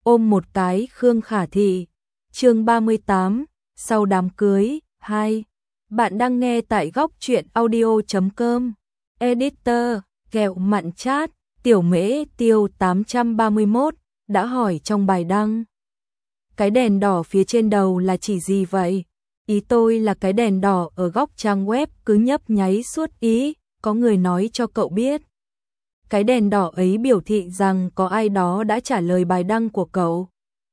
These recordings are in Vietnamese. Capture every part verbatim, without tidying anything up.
ôm một cái Khương Khả Thị. Chương ba mươi tám, sau đám cưới, hai. Bạn đang nghe tại góc truyện audio chấm com. Editor, kẹo mặn chat, Tiểu Mễ Tiêu tám trăm ba mươi mốt, đã hỏi trong bài đăng. Cái đèn đỏ phía trên đầu là chỉ gì vậy? Ý tôi là cái đèn đỏ ở góc trang web cứ nhấp nháy suốt ý, có người nói cho cậu biết. Cái đèn đỏ ấy biểu thị rằng có ai đó đã trả lời bài đăng của cậu.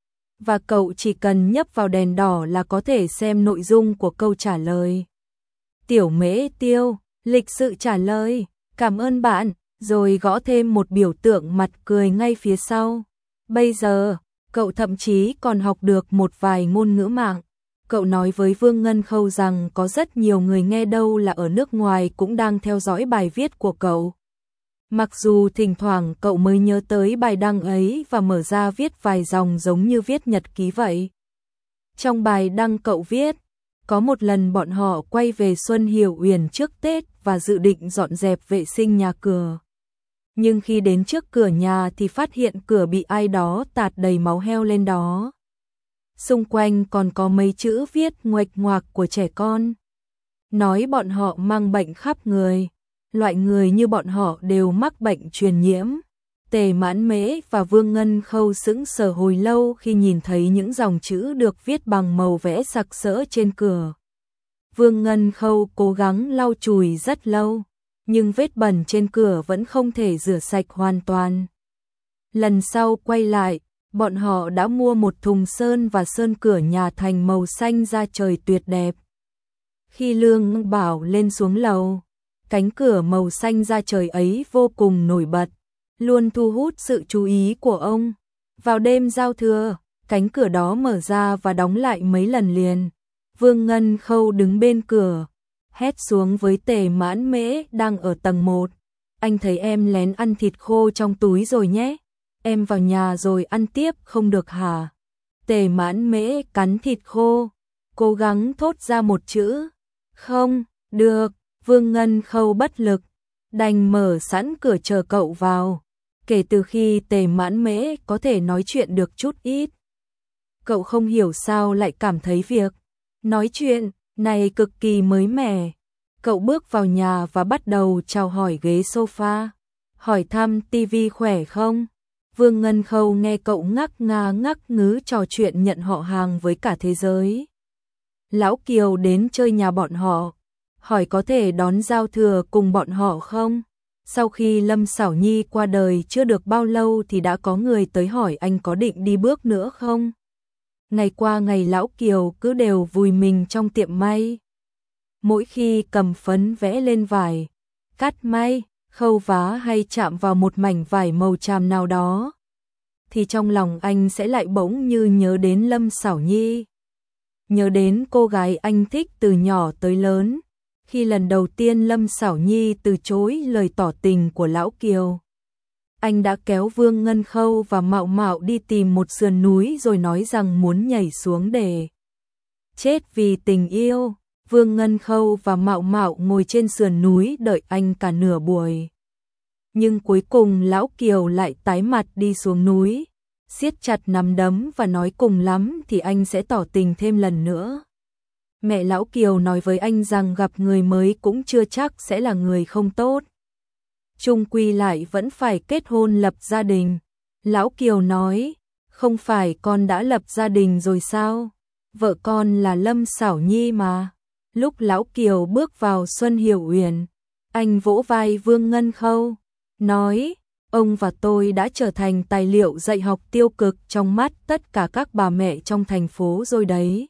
Và cậu chỉ cần nhấp vào đèn đỏ là có thể xem nội dung của câu trả lời. Tiểu Mễ Tiêu, lịch sự trả lời, cảm ơn bạn, rồi gõ thêm một biểu tượng mặt cười ngay phía sau. Bây giờ, cậu thậm chí còn học được một vài ngôn ngữ mạng. Cậu nói với Vương Ngân Khâu rằng có rất nhiều người nghe đâu là ở nước ngoài cũng đang theo dõi bài viết của cậu. Mặc dù thỉnh thoảng cậu mới nhớ tới bài đăng ấy và mở ra viết vài dòng giống như viết nhật ký vậy. Trong bài đăng cậu viết, có một lần bọn họ quay về Xuân Hiểu Uyển trước Tết và dự định dọn dẹp vệ sinh nhà cửa. Nhưng khi đến trước cửa nhà thì phát hiện cửa bị ai đó tạt đầy máu heo lên đó. Xung quanh còn có mấy chữ viết nguệch ngoạc của trẻ con. Nói bọn họ mang bệnh khắp người. Loại người như bọn họ đều mắc bệnh truyền nhiễm. Tề Mãn Mễ và Vương Ngân Khâu sững sờ hồi lâu khi nhìn thấy những dòng chữ được viết bằng màu vẽ sặc sỡ trên cửa. Vương Ngân Khâu cố gắng lau chùi rất lâu, nhưng vết bẩn trên cửa vẫn không thể rửa sạch hoàn toàn. Lần sau quay lại, bọn họ đã mua một thùng sơn và sơn cửa nhà thành màu xanh da trời tuyệt đẹp. Khi Lương Bảo lên xuống lầu, cánh cửa màu xanh da trời ấy vô cùng nổi bật, luôn thu hút sự chú ý của ông. Vào đêm giao thừa, cánh cửa đó mở ra và đóng lại mấy lần liền. Vương Ngân Khâu đứng bên cửa, hét xuống với Tề Mãn Mễ đang ở tầng một. Anh thấy em lén ăn thịt khô trong túi rồi nhé. Em vào nhà rồi ăn tiếp không được hả? Tề Mãn Mễ cắn thịt khô, cố gắng thốt ra một chữ. Không, được. Vương Ngân Khâu bất lực, đành mở sẵn cửa chờ cậu vào. Kể từ khi Tề Mãn Mễ có thể nói chuyện được chút ít, cậu không hiểu sao lại cảm thấy việc nói chuyện này cực kỳ mới mẻ. Cậu bước vào nhà và bắt đầu chào hỏi ghế sofa, hỏi thăm tivi khỏe không. Vương Ngân Khâu nghe cậu ngắc ngà ngắc ngứ trò chuyện nhận họ hàng với cả thế giới. Lão Kiều đến chơi nhà bọn họ, hỏi có thể đón giao thừa cùng bọn họ không? Sau khi Lâm Xảo Nhi qua đời chưa được bao lâu thì đã có người tới hỏi anh có định đi bước nữa không? Ngày qua ngày Lão Kiều cứ đều vùi mình trong tiệm may. Mỗi khi cầm phấn vẽ lên vải, cắt may, khâu vá hay chạm vào một mảnh vải màu tràm nào đó, thì trong lòng anh sẽ lại bỗng như nhớ đến Lâm Xảo Nhi. Nhớ đến cô gái anh thích từ nhỏ tới lớn. Khi lần đầu tiên Lâm Xảo Nhi từ chối lời tỏ tình của Lão Kiều, anh đã kéo Vương Ngân Khâu và Mạo Mạo đi tìm một sườn núi rồi nói rằng muốn nhảy xuống để chết vì tình yêu. Vương Ngân Khâu và Mạo Mạo ngồi trên sườn núi đợi anh cả nửa buổi. Nhưng cuối cùng Lão Kiều lại tái mặt đi xuống núi, siết chặt nắm đấm và nói cùng lắm thì anh sẽ tỏ tình thêm lần nữa. Mẹ Lão Kiều nói với anh rằng gặp người mới cũng chưa chắc sẽ là người không tốt. Chung quy lại vẫn phải kết hôn lập gia đình. Lão Kiều nói, không phải con đã lập gia đình rồi sao? Vợ con là Lâm Xảo Nhi mà. Lúc Lão Kiều bước vào Xuân Hiểu Uyển, anh vỗ vai Vương Ngân Khâu, nói, ông và tôi đã trở thành tài liệu dạy học tiêu cực trong mắt tất cả các bà mẹ trong thành phố rồi đấy.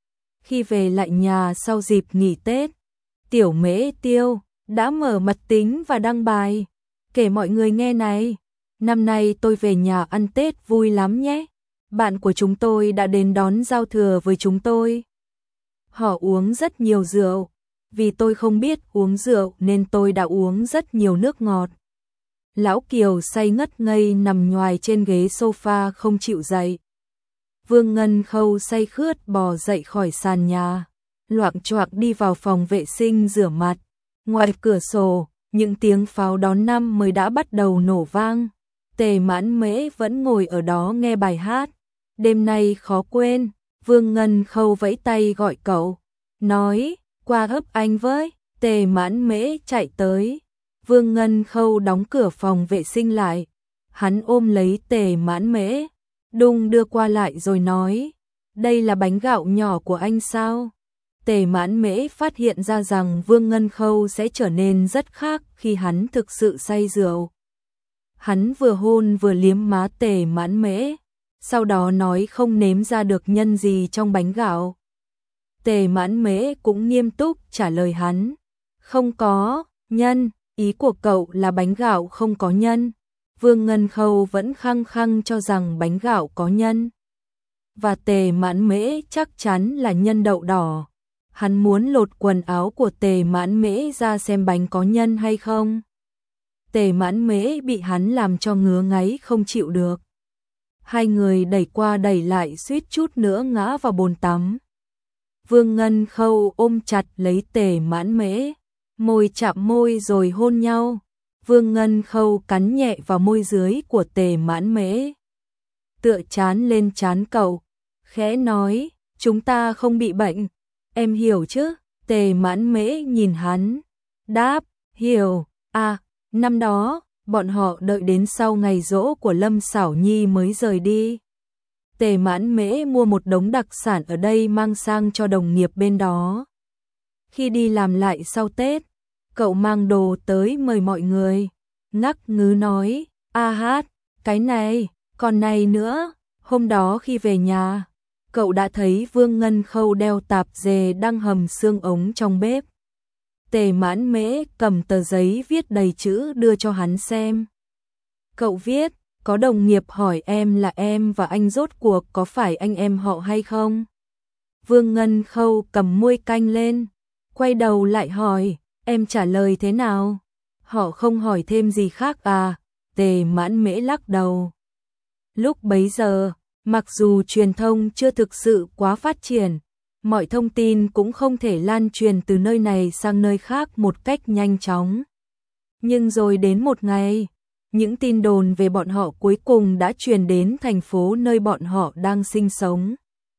Khi về lại nhà sau dịp nghỉ Tết, Tiểu Mễ Tiêu đã mở mật tính và đăng bài, kể mọi người nghe này, năm nay tôi về nhà ăn Tết vui lắm nhé. Bạn của chúng tôi đã đến đón giao thừa với chúng tôi. Họ uống rất nhiều rượu, vì tôi không biết uống rượu nên tôi đã uống rất nhiều nước ngọt. Lão Kiều say ngất ngây nằm nhoài trên ghế sofa không chịu dậy. Vương Ngân Khâu say khướt bò dậy khỏi sàn nhà, loạng choạng đi vào phòng vệ sinh rửa mặt. Ngoài cửa sổ, những tiếng pháo đón năm mới đã bắt đầu nổ vang. Tề Mãn Mễ vẫn ngồi ở đó nghe bài hát. Đêm nay khó quên, Vương Ngân Khâu vẫy tay gọi cậu, nói, qua ấp anh với. Tề Mãn Mễ chạy tới. Vương Ngân Khâu đóng cửa phòng vệ sinh lại. Hắn ôm lấy Tề Mãn Mễ, đung đưa qua lại rồi nói, đây là bánh gạo nhỏ của anh sao? Tề Mãn Mễ phát hiện ra rằng Vương Ngân Khâu sẽ trở nên rất khác khi hắn thực sự say rượu. Hắn vừa hôn vừa liếm má Tề Mãn Mễ, sau đó nói không nếm ra được nhân gì trong bánh gạo. Tề Mãn Mễ cũng nghiêm túc trả lời hắn, không có nhân, ý của cậu là bánh gạo không có nhân. Vương Ngân Khâu vẫn khăng khăng cho rằng bánh gạo có nhân. Và Tề Mãn Mễ chắc chắn là nhân đậu đỏ. Hắn muốn lột quần áo của Tề Mãn Mễ ra xem bánh có nhân hay không. Tề Mãn Mễ bị hắn làm cho ngứa ngáy không chịu được. Hai người đẩy qua đẩy lại suýt chút nữa ngã vào bồn tắm. Vương Ngân Khâu ôm chặt lấy Tề Mãn Mễ, môi chạm môi rồi hôn nhau. Vương Ngân Khâu cắn nhẹ vào môi dưới của Tề Mãn Mễ, tựa chán lên chán cậu, khẽ nói, chúng ta không bị bệnh, em hiểu chứ? Tề Mãn Mễ nhìn hắn, đáp, hiểu. À, năm đó, bọn họ đợi đến sau ngày giỗ của Lâm Xảo Nhi mới rời đi. Tề Mãn Mễ mua một đống đặc sản ở đây mang sang cho đồng nghiệp bên đó. Khi đi làm lại sau Tết, cậu mang đồ tới mời mọi người. Ngắc ngứ nói, a hát, cái này, còn này nữa. Hôm đó khi về nhà, cậu đã thấy Vương Ngân Khâu đeo tạp dề đang hầm xương ống trong bếp. Tề Mãn Mễ cầm tờ giấy viết đầy chữ đưa cho hắn xem. Cậu viết, có đồng nghiệp hỏi em là em và anh rốt cuộc có phải anh em họ hay không? Vương Ngân Khâu cầm muôi canh lên, quay đầu lại hỏi, em trả lời thế nào? Họ không hỏi thêm gì khác à? Tề Mãn Mễ lắc đầu. Lúc bấy giờ, mặc dù truyền thông chưa thực sự quá phát triển, mọi thông tin cũng không thể lan truyền từ nơi này sang nơi khác một cách nhanh chóng. Nhưng rồi đến một ngày, những tin đồn về bọn họ cuối cùng đã truyền đến thành phố nơi bọn họ đang sinh sống.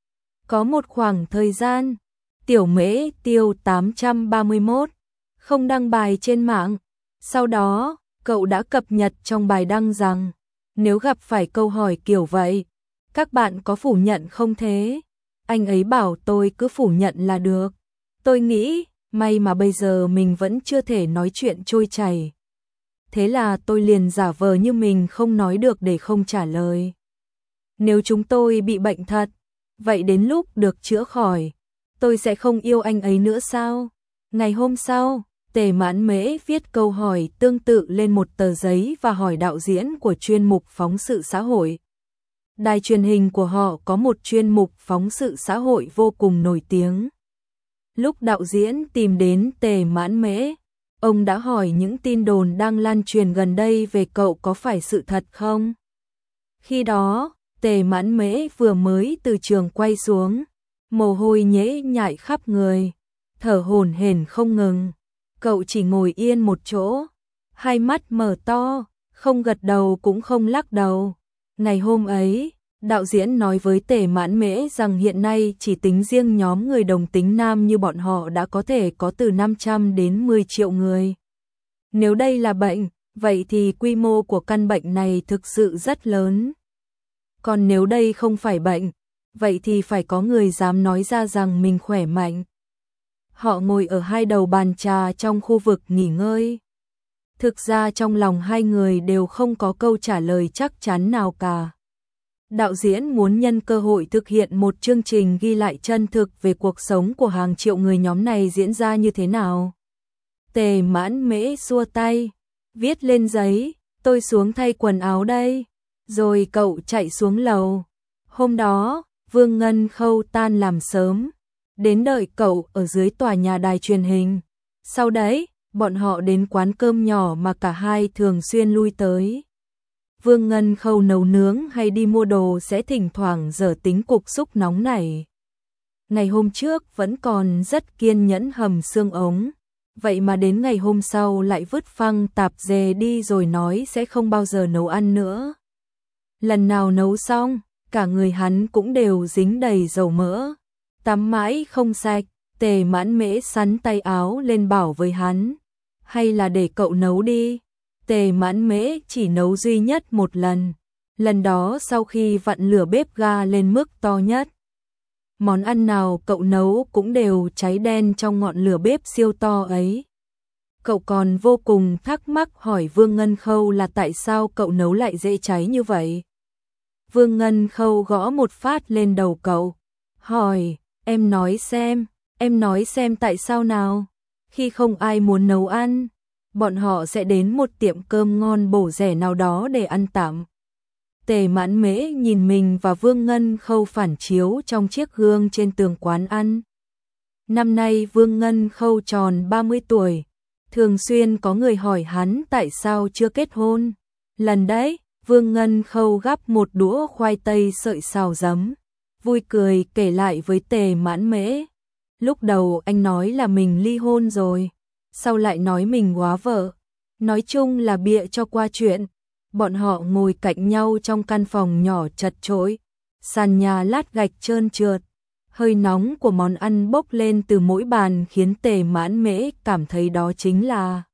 Có một khoảng thời gian, Tiểu Mễ Tiêu tám trăm ba mươi mốt không đăng bài trên mạng. Sau đó, cậu đã cập nhật trong bài đăng rằng, nếu gặp phải câu hỏi kiểu vậy, các bạn có phủ nhận không thế? Anh ấy bảo tôi cứ phủ nhận là được. Tôi nghĩ, may mà bây giờ mình vẫn chưa thể nói chuyện trôi chảy. Thế là tôi liền giả vờ như mình không nói được để không trả lời. Nếu chúng tôi bị bệnh thật, vậy đến lúc được chữa khỏi, tôi sẽ không yêu anh ấy nữa sao? Ngày hôm sau, Tề Mãn Mễ viết câu hỏi tương tự lên một tờ giấy và hỏi đạo diễn của chuyên mục phóng sự xã hội. Đài truyền hình của họ có một chuyên mục phóng sự xã hội vô cùng nổi tiếng. Lúc đạo diễn tìm đến Tề Mãn Mễ, ông đã hỏi những tin đồn đang lan truyền gần đây về cậu có phải sự thật không? Khi đó, Tề Mãn Mễ vừa mới từ trường quay xuống, mồ hôi nhễ nhại khắp người, thở hổn hển không ngừng. Cậu chỉ ngồi yên một chỗ, hai mắt mở to, không gật đầu cũng không lắc đầu. Ngày hôm ấy, đạo diễn nói với Tề Mãn Mễ rằng hiện nay chỉ tính riêng nhóm người đồng tính nam như bọn họ đã có thể có từ năm trăm đến mười triệu người. Nếu đây là bệnh, vậy thì quy mô của căn bệnh này thực sự rất lớn. Còn nếu đây không phải bệnh, vậy thì phải có người dám nói ra rằng mình khỏe mạnh. Họ ngồi ở hai đầu bàn trà trong khu vực nghỉ ngơi. Thực ra trong lòng hai người đều không có câu trả lời chắc chắn nào cả. Đạo diễn muốn nhân cơ hội thực hiện một chương trình ghi lại chân thực về cuộc sống của hàng triệu người nhóm này diễn ra như thế nào. Tề Mãn Mễ xua tay, viết lên giấy, tôi xuống thay quần áo đây. Rồi cậu chạy xuống lầu. Hôm đó, Vương Ngân Khâu tan làm sớm, đến đợi cậu ở dưới tòa nhà đài truyền hình. Sau đấy, bọn họ đến quán cơm nhỏ mà cả hai thường xuyên lui tới. Vương Ngân Khâu nấu nướng hay đi mua đồ sẽ thỉnh thoảng dở tính cục xúc nóng này. Ngày hôm trước vẫn còn rất kiên nhẫn hầm xương ống. vậy mà đến ngày hôm sau lại vứt phăng tạp dề đi rồi nói sẽ không bao giờ nấu ăn nữa. Lần nào nấu xong, cả người hắn cũng đều dính đầy dầu mỡ, tắm mãi không sạch. Tề Mãn Mễ sắn tay áo lên bảo với hắn, hay là để cậu nấu đi. Tề Mãn Mễ chỉ nấu duy nhất một lần, lần đó sau khi vặn lửa bếp ga lên mức to nhất. Món ăn nào cậu nấu cũng đều cháy đen trong ngọn lửa bếp siêu to ấy. Cậu còn vô cùng thắc mắc hỏi Vương Ngân Khâu là tại sao cậu nấu lại dễ cháy như vậy. Vương Ngân Khâu gõ một phát lên đầu cậu, hỏi, em nói xem, em nói xem tại sao nào. Khi không ai muốn nấu ăn, bọn họ sẽ đến một tiệm cơm ngon bổ rẻ nào đó để ăn tạm. Tề Mãn Mễ nhìn mình và Vương Ngân Khâu phản chiếu trong chiếc gương trên tường quán ăn. Năm nay Vương Ngân Khâu tròn ba mươi tuổi, thường xuyên có người hỏi hắn tại sao chưa kết hôn. Lần đấy, Vương Ngân Khâu gắp một đũa khoai tây sợi xào giấm, vui cười kể lại với Tề Mãn Mễ. Lúc đầu anh nói là mình ly hôn rồi, sau lại nói mình góa vợ, nói chung là bịa cho qua chuyện. Bọn họ ngồi cạnh nhau trong căn phòng nhỏ chật chội, sàn nhà lát gạch trơn trượt, hơi nóng của món ăn bốc lên từ mỗi bàn khiến Tề Mãn Mễ cảm thấy đó chính là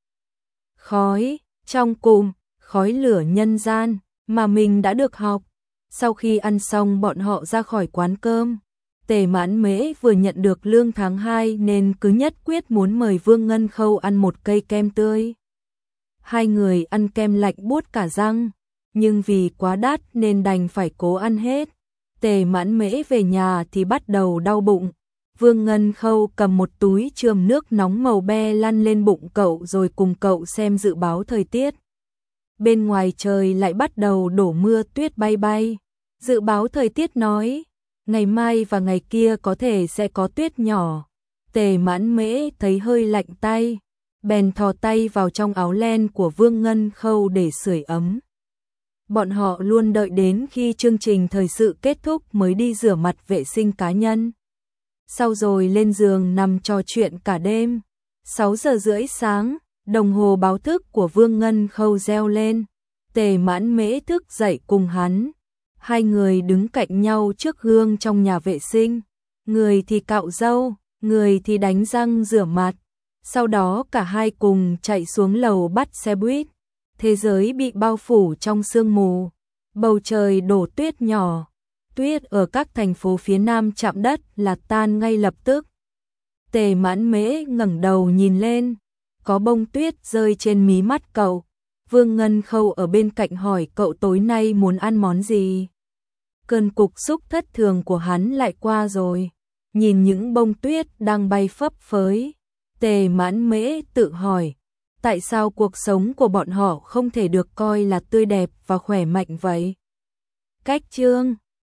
khói trong cùm, khói lửa nhân gian mà mình đã được học. Sau khi ăn xong bọn họ ra khỏi quán cơm, Tề Mãn Mễ vừa nhận được lương tháng hai nên cứ nhất quyết muốn mời Vương Ngân Khâu ăn một cây kem tươi. Hai người ăn kem lạnh buốt cả răng, nhưng vì quá đắt nên đành phải cố ăn hết. Tề Mãn Mễ về nhà thì bắt đầu đau bụng. Vương Ngân Khâu cầm một túi chườm nước nóng màu be lăn lên bụng cậu rồi cùng cậu xem dự báo thời tiết. Bên ngoài trời lại bắt đầu đổ mưa tuyết bay bay. Dự báo thời tiết nói, ngày mai và ngày kia có thể sẽ có tuyết nhỏ. Tề Mãn Mễ thấy hơi lạnh tay, bèn thò tay vào trong áo len của Vương Ngân Khâu để sưởi ấm. Bọn họ luôn đợi đến khi chương trình thời sự kết thúc mới đi rửa mặt vệ sinh cá nhân. Sau rồi lên giường nằm trò chuyện cả đêm. sáu giờ rưỡi sáng, đồng hồ báo thức của Vương Ngân Khâu reo lên. Tề Mãn Mễ thức dậy cùng hắn. Hai người đứng cạnh nhau trước gương trong nhà vệ sinh. Người thì cạo râu, người thì đánh răng rửa mặt. Sau đó cả hai cùng chạy xuống lầu bắt xe buýt. Thế giới bị bao phủ trong sương mù. Bầu trời đổ tuyết nhỏ. Tuyết ở các thành phố phía Nam chạm đất là tan ngay lập tức. Tề Mãn Mễ ngẩng đầu nhìn lên. Có bông tuyết rơi trên mí mắt cậu. Vương Ngân Khâu ở bên cạnh hỏi cậu tối nay muốn ăn món gì. Cơn cục xúc thất thường của hắn lại qua rồi. Nhìn những bông tuyết đang bay phấp phới, Tề Mãn Mễ tự hỏi, tại sao cuộc sống của bọn họ không thể được coi là tươi đẹp và khỏe mạnh vậy? Cách chương